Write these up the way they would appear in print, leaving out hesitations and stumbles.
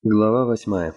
Глава 8.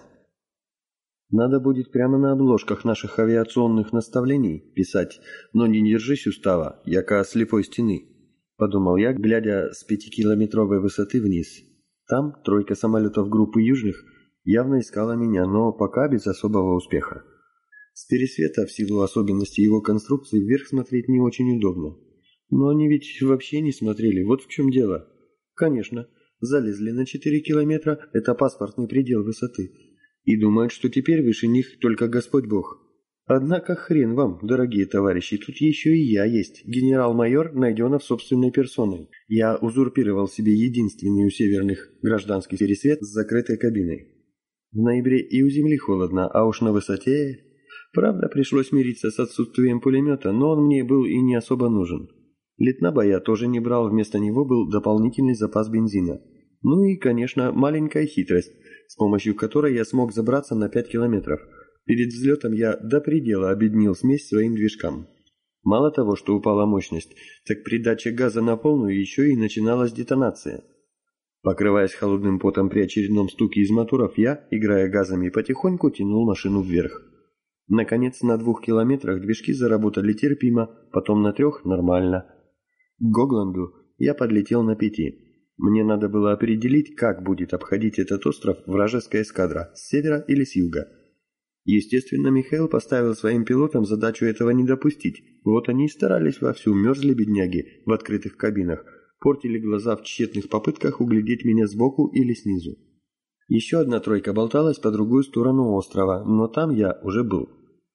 Надо будет прямо на обложках наших авиационных наставлений писать «Но не держись устава, яко слепой стены», — подумал я, глядя с 5-километровой высоты вниз. Там тройка самолетов группы южных явно искала меня, но пока без особого успеха. С пересвета, в силу особенностей его конструкции, вверх смотреть не очень удобно. Но они ведь вообще не смотрели, вот в чем дело. Конечно, залезли на 4 километра, это паспортный предел высоты, и думают, что теперь выше них только Господь Бог. Однако хрен вам, дорогие товарищи, тут еще и я есть, генерал-майор Найденов собственной персоной. Я узурпировал себе единственный у северных гражданский пересвет с закрытой кабиной. В ноябре и у земли холодно, а уж на высоте... Правда, пришлось мириться с отсутствием пулемета, но он мне был и не особо нужен. Летнаба я тоже не брал, вместо него был дополнительный запас бензина. Ну и, конечно, маленькая хитрость, с помощью которой я смог забраться на 5 километров. Перед взлетом я до предела обеднил смесь своим движкам. Мало того, что упала мощность, так при даче газа на полную еще и начиналась детонация. Покрываясь холодным потом при очередном стуке из моторов, я, играя газами, потихоньку тянул машину вверх. Наконец, на 2 километрах движки заработали терпимо, потом на 3 – нормально. К Гогланду я подлетел на 5. Мне надо было определить, как будет обходить этот остров вражеская эскадра, с севера или с юга. Естественно, Михаил поставил своим пилотам задачу этого не допустить. Вот они и старались вовсю, мерзли бедняги в открытых кабинах, портили глаза в тщетных попытках углядеть меня сбоку или снизу. Еще одна тройка болталась по другую сторону острова, но там я уже был.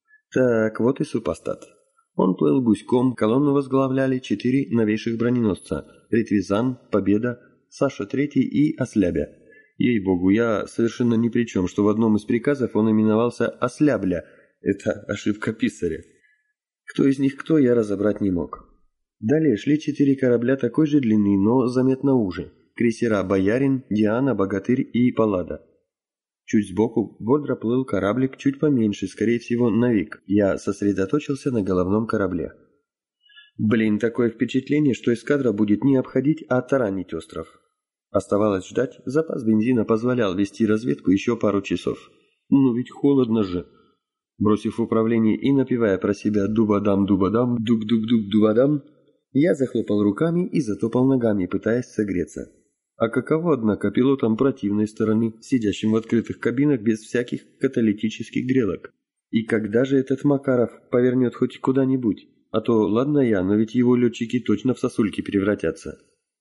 Так, вот и супостат. Он плыл гуськом, колонну возглавляли 4 новейших броненосца – Ретвизан, Победа, Саша-3 и Ослябя. Ей-богу, я совершенно ни при чем, что в одном из приказов он именовался Ослябля. Это ошибка писаря. Кто из них кто, я разобрать не мог. Далее шли 4 корабля такой же длины, но заметно уже. Крейсера «Боярин», «Диана», «Богатырь» и «Паллада». Чуть сбоку бодро плыл кораблик чуть поменьше, скорее всего, «Навик». Я сосредоточился на головном корабле. Блин, такое впечатление, что эскадра будет не обходить, а таранить остров. Оставалось ждать, запас бензина позволял вести разведку еще пару часов. Ну ведь холодно же. Бросив управление и напевая про себя «дубадам, дубадам, дук-дук-дук, дубадам», я захлопал руками и затопал ногами, пытаясь согреться. А каково, однако, пилотам противной стороны, сидящим в открытых кабинах без всяких каталитических грелок? И когда же этот Макаров повернет хоть куда-нибудь? А то, ладно я, но ведь его летчики точно в сосульки превратятся.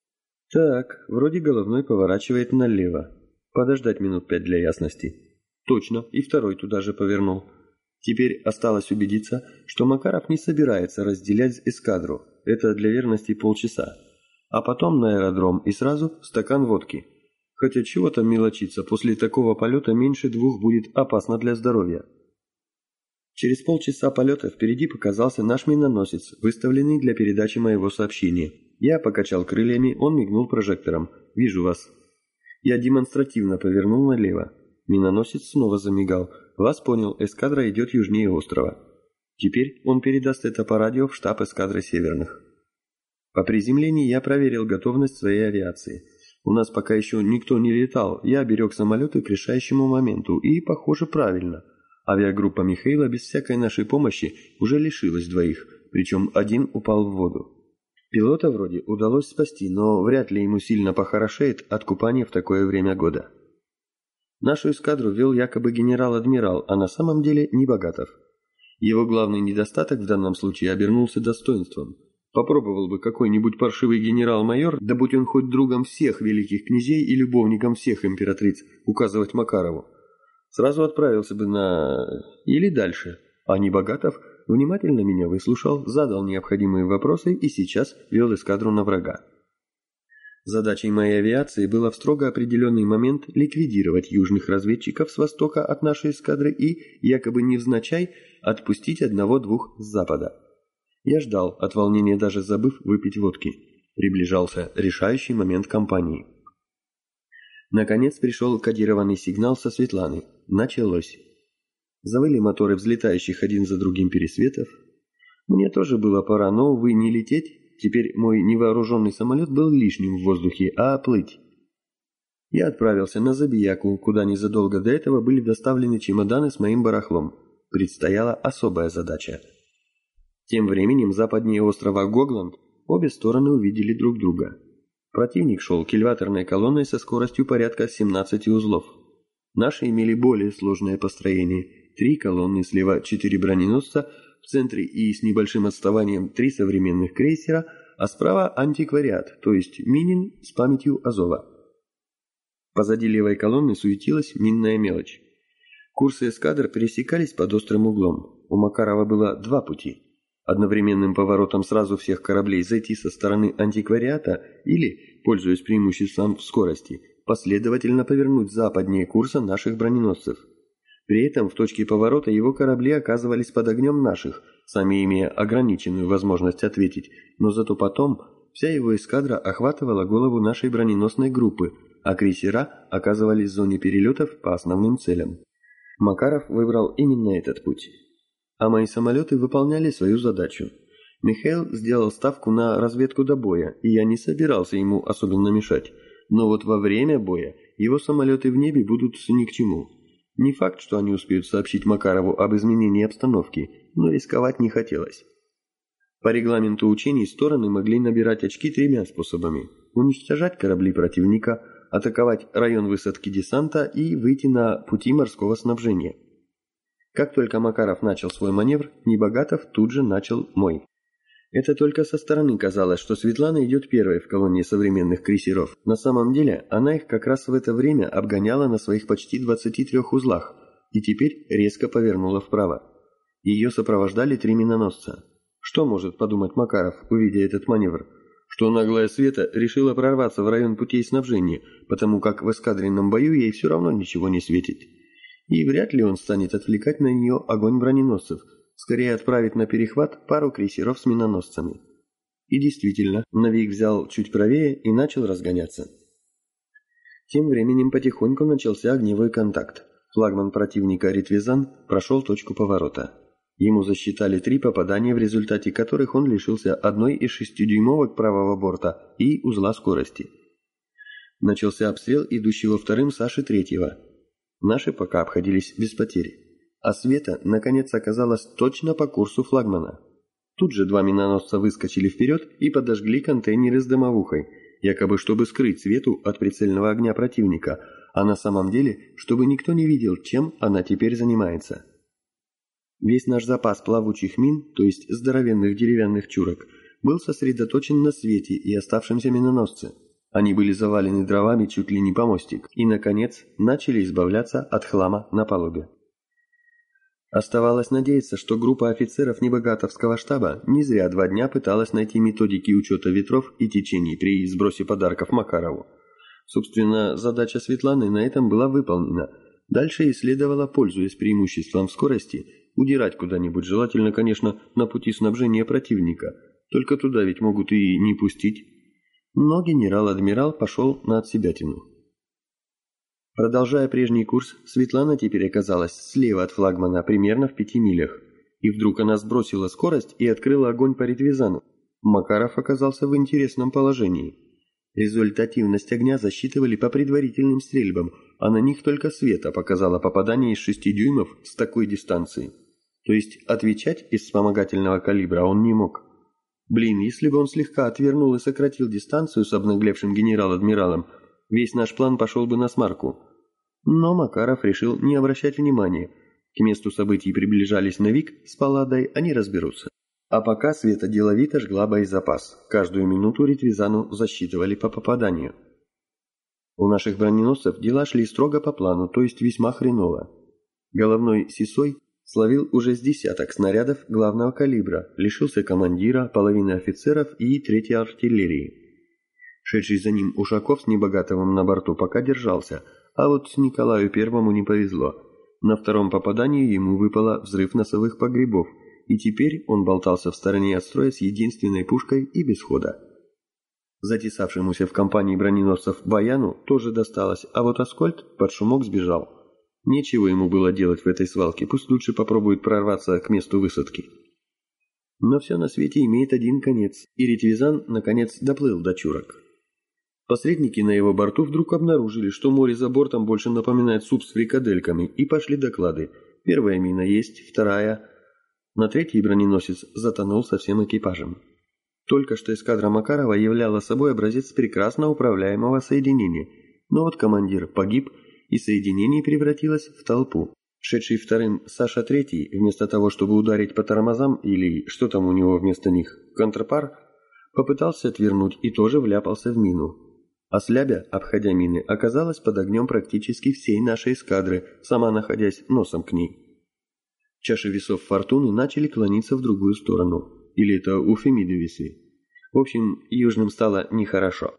Так, вроде головной поворачивает налево. Подождать минут 5 для ясности. Точно, и второй туда же повернул. Теперь осталось убедиться, что Макаров не собирается разделять эскадру. Это для верности полчаса. А потом на аэродром и сразу стакан водки. Хотя чего там мелочиться, после такого полета меньше 2 будет опасно для здоровья. Через полчаса полета впереди показался наш миноносец, выставленный для передачи моего сообщения. Я покачал крыльями, он мигнул прожектором. «Вижу вас». Я демонстративно повернул налево. Миноносец снова замигал. «Вас понял, эскадра идет южнее острова». Теперь он передаст это по радио в штаб эскадры северных. По приземлении я проверил готовность своей авиации. У нас пока еще никто не летал, я берег самолеты к решающему моменту, и, похоже, правильно. Авиагруппа Михаила без всякой нашей помощи уже лишилась 2, причем один упал в воду. Пилота вроде удалось спасти, но вряд ли ему сильно похорошеет от купания в такое время года. Нашу эскадру вел якобы генерал-адмирал, а на самом деле Небогатов. Его главный недостаток в данном случае обернулся достоинством. Попробовал бы какой-нибудь паршивый генерал-майор, да будь он хоть другом всех великих князей и любовником всех императриц, указывать Макарову. Сразу отправился бы на... или дальше. А Небогатов внимательно меня выслушал, задал необходимые вопросы и сейчас вел эскадру на врага. Задачей моей авиации было в строго определенный момент ликвидировать южных разведчиков с востока от нашей эскадры и, якобы невзначай, отпустить 1-2 с запада. Я ждал, от волнения даже забыв выпить водки. Приближался решающий момент кампании. Наконец пришел кодированный сигнал со Светланы. Началось. Завыли моторы взлетающих один за другим пересветов. Мне тоже было пора, но, увы, не лететь. Теперь мой невооруженный самолет был лишним в воздухе, а плыть. Я отправился на Забияку, куда незадолго до этого были доставлены чемоданы с моим барахлом. Предстояла особая задача. Тем временем западнее острова Гогланд обе стороны увидели друг друга. Противник шел кильваторной колонной со скоростью порядка 17 узлов. Наши имели более сложное построение. 3 колонны, слева 4 броненосца, в центре и с небольшим отставанием 3 современных крейсера, а справа антиквариат, то есть Минин с памятью Азова. Позади левой колонны суетилась минная мелочь. Курсы эскадр пересекались под острым углом. У Макарова было 2 пути. Одновременным поворотом сразу всех кораблей зайти со стороны антиквариата или, пользуясь преимуществом в скорости, последовательно повернуть западнее курса наших броненосцев. При этом в точке поворота его корабли оказывались под огнем наших, сами имея ограниченную возможность ответить, но зато потом вся его эскадра охватывала голову нашей броненосной группы, а крейсера оказывались в зоне перелетов по основным целям. Макаров выбрал именно этот путь. А мои самолеты выполняли свою задачу. Михаил сделал ставку на разведку до боя, и я не собирался ему особенно мешать. Но вот во время боя его самолеты в небе будут ни к чему. Не факт, что они успеют сообщить Макарову об изменении обстановки, но рисковать не хотелось. По регламенту учений стороны могли набирать очки 3 способами: уничтожать корабли противника, атаковать район высадки десанта и выйти на пути морского снабжения. Как только Макаров начал свой маневр, Небогатов тут же начал мой. Это только со стороны казалось, что Светлана идет первой в колонне современных крейсеров. На самом деле, она их как раз в это время обгоняла на своих почти 23 узлах и теперь резко повернула вправо. Ее сопровождали 3 миноносца. Что может подумать Макаров, увидя этот маневр? Что наглая Света решила прорваться в район путей снабжения, потому как в эскадренном бою ей все равно ничего не светит. И вряд ли он станет отвлекать на нее огонь броненосцев, скорее отправит на перехват пару крейсеров с миноносцами. И действительно, Навик взял чуть правее и начал разгоняться. Тем временем потихоньку начался огневой контакт. Флагман противника Ритвизан прошел точку поворота. Ему засчитали 3 попадания, в результате которых он лишился одной из 6-дюймовок правого борта и узла скорости. Начался обстрел идущего вторым Саши-3. Наши пока обходились без потерь. А Света, наконец, оказалась точно по курсу флагмана. Тут же 2 миноносца выскочили вперед и подожгли контейнеры с дымовухой, якобы чтобы скрыть Свету от прицельного огня противника, а на самом деле, чтобы никто не видел, чем она теперь занимается. Весь наш запас плавучих мин, то есть здоровенных деревянных чурок, был сосредоточен на Свете и оставшемся миноносце. Они были завалены дровами чуть ли не по мостик и, наконец, начали избавляться от хлама на палубе. Оставалось надеяться, что группа офицеров Небогатовского штаба не зря 2 дня пыталась найти методики учета ветров и течений при сбросе подарков Макарову. Собственно, задача Светланы на этом была выполнена. Дальше ей следовало, пользуясь преимуществом в скорости, удирать куда-нибудь, желательно, конечно, на пути снабжения противника. Только туда ведь могут и не пустить. Но генерал-адмирал пошел на отсебятину. Продолжая прежний курс, Светлана теперь оказалась слева от флагмана, примерно в 5 милях. И вдруг она сбросила скорость и открыла огонь по Ритвизану. Макаров оказался в интересном положении. Результативность огня засчитывали по предварительным стрельбам, а на них только Света показала попадание из 6 дюймов с такой дистанции. То есть отвечать из вспомогательного калибра он не мог. Блин, если бы он слегка отвернул и сократил дистанцию с обнаглевшим генерал-адмиралом, весь наш план пошел бы насмарку. Но Макаров решил не обращать внимания. К месту событий приближались Навик с Палладой, они разберутся. А пока Света деловито жгла боезапас. Каждую минуту Ритвизану засчитывали по попаданию. У наших броненосцев дела шли строго по плану, то есть весьма хреново. Головной Сисой словил уже с десяток снарядов главного калибра, лишился командира, половины офицеров и 3-й артиллерии. Шедший за ним Ушаков с Небогатовым на борту пока держался, а вот Николаю Первому не повезло. На 2-м попадании ему выпало взрыв носовых погребов, и теперь он болтался в стороне от строя с единственной пушкой и без хода. Затесавшемуся в компании броненосцев Баяну тоже досталось, а вот Аскольд под шумок сбежал. Нечего ему было делать в этой свалке, пусть лучше попробует прорваться к месту высадки. Но все на свете имеет один конец, и Ритвизан наконец доплыл до чурок. Посредники на его борту вдруг обнаружили, что море за бортом больше напоминает суп с фрикадельками, и пошли доклады. Первая мина есть, вторая. На третий броненосец затонул со всем экипажем. Только что эскадра Макарова являла собой образец прекрасно управляемого соединения, но вот командир погиб, и соединение превратилось в толпу. Шедший вторым Саша Третий, вместо того, чтобы ударить по тормозам или что там у него вместо них, контрпар, попытался отвернуть и тоже вляпался в мину. А Слябя, обходя мины, оказалась под огнем практически всей нашей эскадры, сама находясь носом к ней. Чаши весов фортуны начали клониться в другую сторону. Или это у Фемиды весы. В общем, южным стало нехорошо.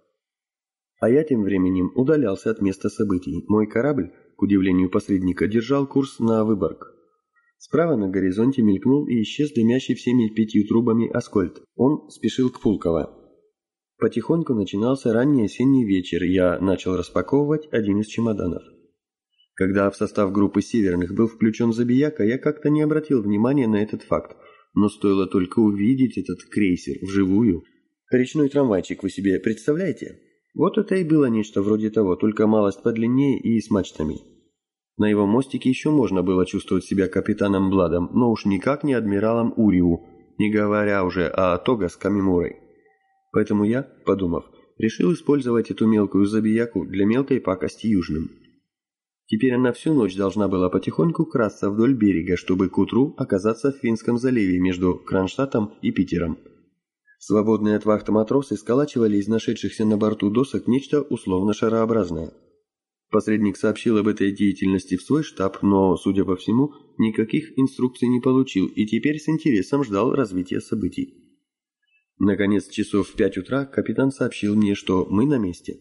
А я тем временем удалялся от места событий. Мой корабль, к удивлению посредника, держал курс на Выборг. Справа на горизонте мелькнул и исчез дымящий всеми 5 трубами Аскольд. Он спешил к Пулково. Потихоньку начинался ранний осенний вечер, я начал распаковывать один из чемоданов. Когда в состав группы северных был включен Забияка, я как-то не обратил внимания на этот факт, но стоило только увидеть этот крейсер вживую. Речной трамвайчик вы себе представляете? Вот это и было нечто вроде того, только малость подлиннее и с мачтами. На его мостике еще можно было чувствовать себя капитаном Бладом, но уж никак не адмиралом Уриу, не говоря уже о Тога с Камимурой. Поэтому я, подумав, решил использовать эту мелкую забияку для мелкой пакости южным. Теперь она всю ночь должна была потихоньку красться вдоль берега, чтобы к утру оказаться в Финском заливе между Кронштадтом и Питером. Свободные от вахты матросы сколачивали из нашедшихся на борту досок нечто условно шарообразное. Посредник сообщил об этой деятельности в свой штаб, но, судя по всему, никаких инструкций не получил и теперь с интересом ждал развития событий. Наконец, часов в 5 утра капитан сообщил мне, что мы на месте.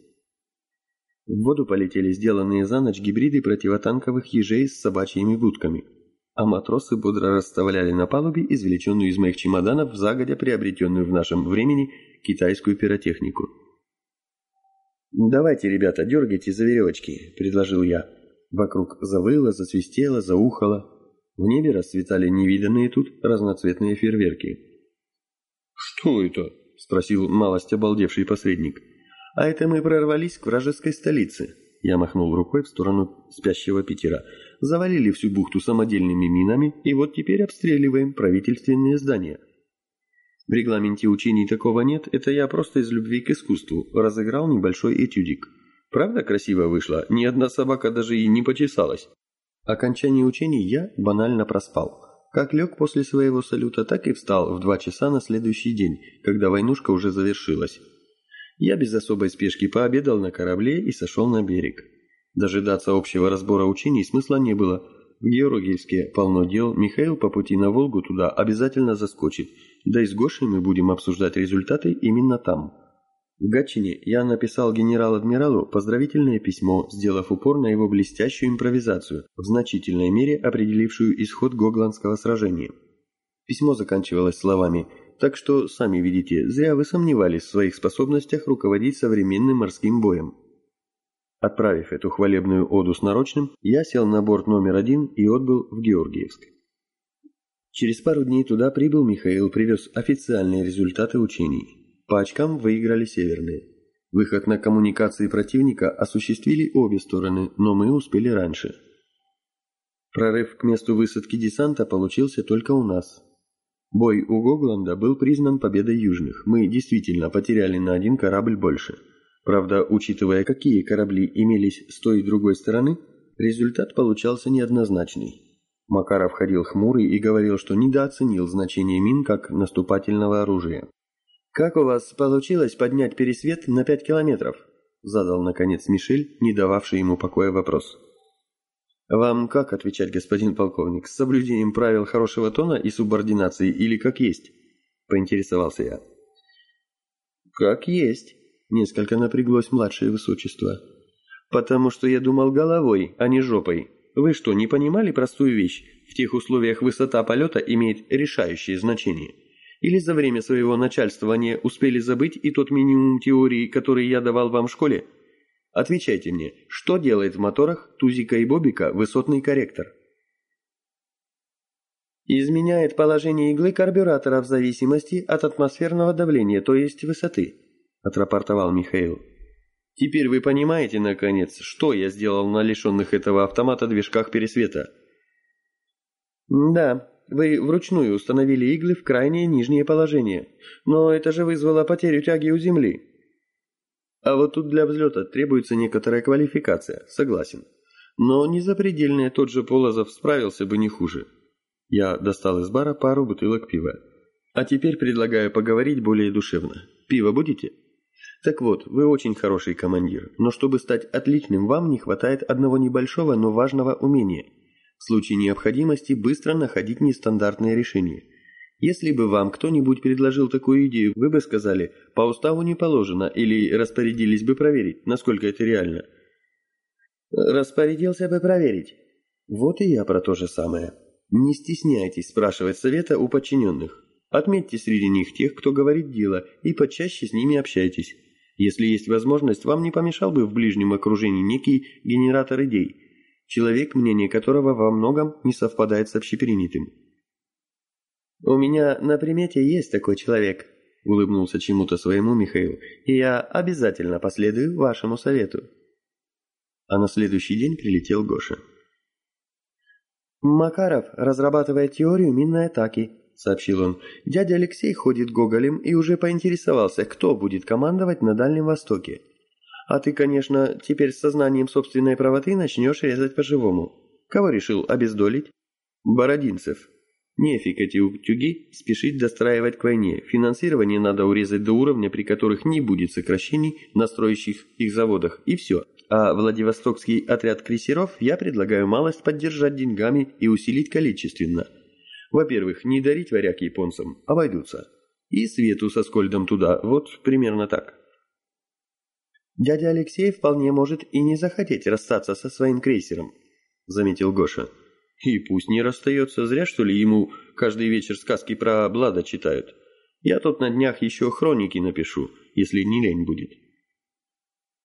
В воду полетели сделанные за ночь гибриды противотанковых ежей с собачьими будками, а матросы бодро расставляли на палубе извлеченную из моих чемоданов загодя приобретенную в нашем времени китайскую пиротехнику. «Давайте, ребята, дергайте за веревочки», – предложил я. Вокруг завыло, засвистело, заухало. В небе расцветали невиданные тут разноцветные фейерверки. «Что это?» – спросил малость обалдевший посредник. «А это мы прорвались к вражеской столице», – я махнул рукой в сторону спящего Питера. «Завалили всю бухту самодельными минами, и вот теперь обстреливаем правительственные здания». В регламенте учений такого нет, это я просто из любви к искусству разыграл небольшой этюдик. Правда красиво вышло, ни одна собака даже и не почесалась. Окончание учений я банально проспал. Как лег после своего салюта, так и встал в 2 часа на следующий день, когда войнушка уже завершилась. Я без особой спешки пообедал на корабле и сошел на берег. Дожидаться общего разбора учений смысла не было. В Георгиевске полно дел, Михаил по пути на Волгу туда обязательно заскочит, да и с Гошей мы будем обсуждать результаты именно там. В Гатчине я написал генерал-адмиралу поздравительное письмо, сделав упор на его блестящую импровизацию, в значительной мере определившую исход Гогландского сражения. Письмо заканчивалось словами «Так что, сами видите, зря вы сомневались в своих способностях руководить современным морским боем». Отправив эту хвалебную оду с нарочным, я сел на борт номер 1 и отбыл в Георгиевск. Через пару дней туда прибыл Михаил, привез официальные результаты учений. По очкам выиграли северные. Выход на коммуникации противника осуществили обе стороны, но мы успели раньше. Прорыв к месту высадки десанта получился только у нас. Бой у Гогланда был признан победой южных. Мы действительно потеряли на 1 корабль больше. Правда, учитывая, какие корабли имелись с той и другой стороны, результат получался неоднозначный. Макаров ходил хмурый и говорил, что недооценил значение мин как наступательного оружия. «Как у вас получилось поднять пересвет на 5 километров?» – задал, наконец, Мишель, не дававший ему покоя вопрос. «Вам как отвечать, господин полковник, с соблюдением правил хорошего тона и субординации или как есть?» – поинтересовался я. «Как есть», – несколько напряглось младшее высочество. «Потому что я думал головой, а не жопой. Вы что, не понимали простую вещь? В тех условиях высота полета имеет решающее значение. Или за время своего начальствования успели забыть и тот минимум теории, который я давал вам в школе? Отвечайте мне, что делает в моторах Тузика и Бобика высотный корректор?» «Изменяет положение иглы карбюратора в зависимости от атмосферного давления, то есть высоты», – отрапортовал Михаил. Теперь вы понимаете, наконец, что я сделал на лишенных этого автомата движках пересвета? Да, вы вручную установили иглы в крайнее нижнее положение, но это же вызвало потерю тяги у Земли. А вот тут для взлета требуется некоторая квалификация, согласен. Но не запредельная, тот же Полозов справился бы не хуже. Я достал из бара пару бутылок пива. А теперь предлагаю поговорить более душевно. Пиво будете? Так вот, вы очень хороший командир, но чтобы стать отличным, вам не хватает одного небольшого, но важного умения. В случае необходимости быстро находить нестандартные решения. Если бы вам кто-нибудь предложил такую идею, вы бы сказали, по уставу не положено, или распорядились бы проверить, насколько это реально. Распорядился бы проверить. Вот и я про то же самое. Не стесняйтесь спрашивать совета у подчиненных. Отметьте среди них тех, кто говорит дело, и почаще с ними общайтесь. Если есть возможность, вам не помешал бы в ближнем окружении некий генератор идей, человек, мнение которого во многом не совпадает с общепринятым. «У меня на примете есть такой человек», — улыбнулся чему-то своему Михаил, «и я обязательно последую вашему совету». А на следующий день прилетел Гоша. «Макаров разрабатывает теорию минной атаки», — сообщил он. «Дядя Алексей ходит гоголем и уже поинтересовался, кто будет командовать на Дальнем Востоке. А ты, конечно, теперь с сознанием собственной правоты начнешь резать по-живому. Кого решил обездолить? Бородинцев. Нефиг эти утюги спешить достраивать к войне. Финансирование надо урезать до уровня, при которых не будет сокращений на строящих их заводах. И все. А Владивостокский отряд крейсеров я предлагаю малость поддержать деньгами и усилить количественно. Во-первых, не дарить варяг японцам, обойдутся. И Свету со Скольдом туда, вот примерно так. «Дядя Алексей вполне может и не захотеть расстаться со своим крейсером», — заметил Гоша. «И пусть не расстается, зря, что ли, ему каждый вечер сказки про Блада читают. Я тут на днях еще хроники напишу, если не лень будет».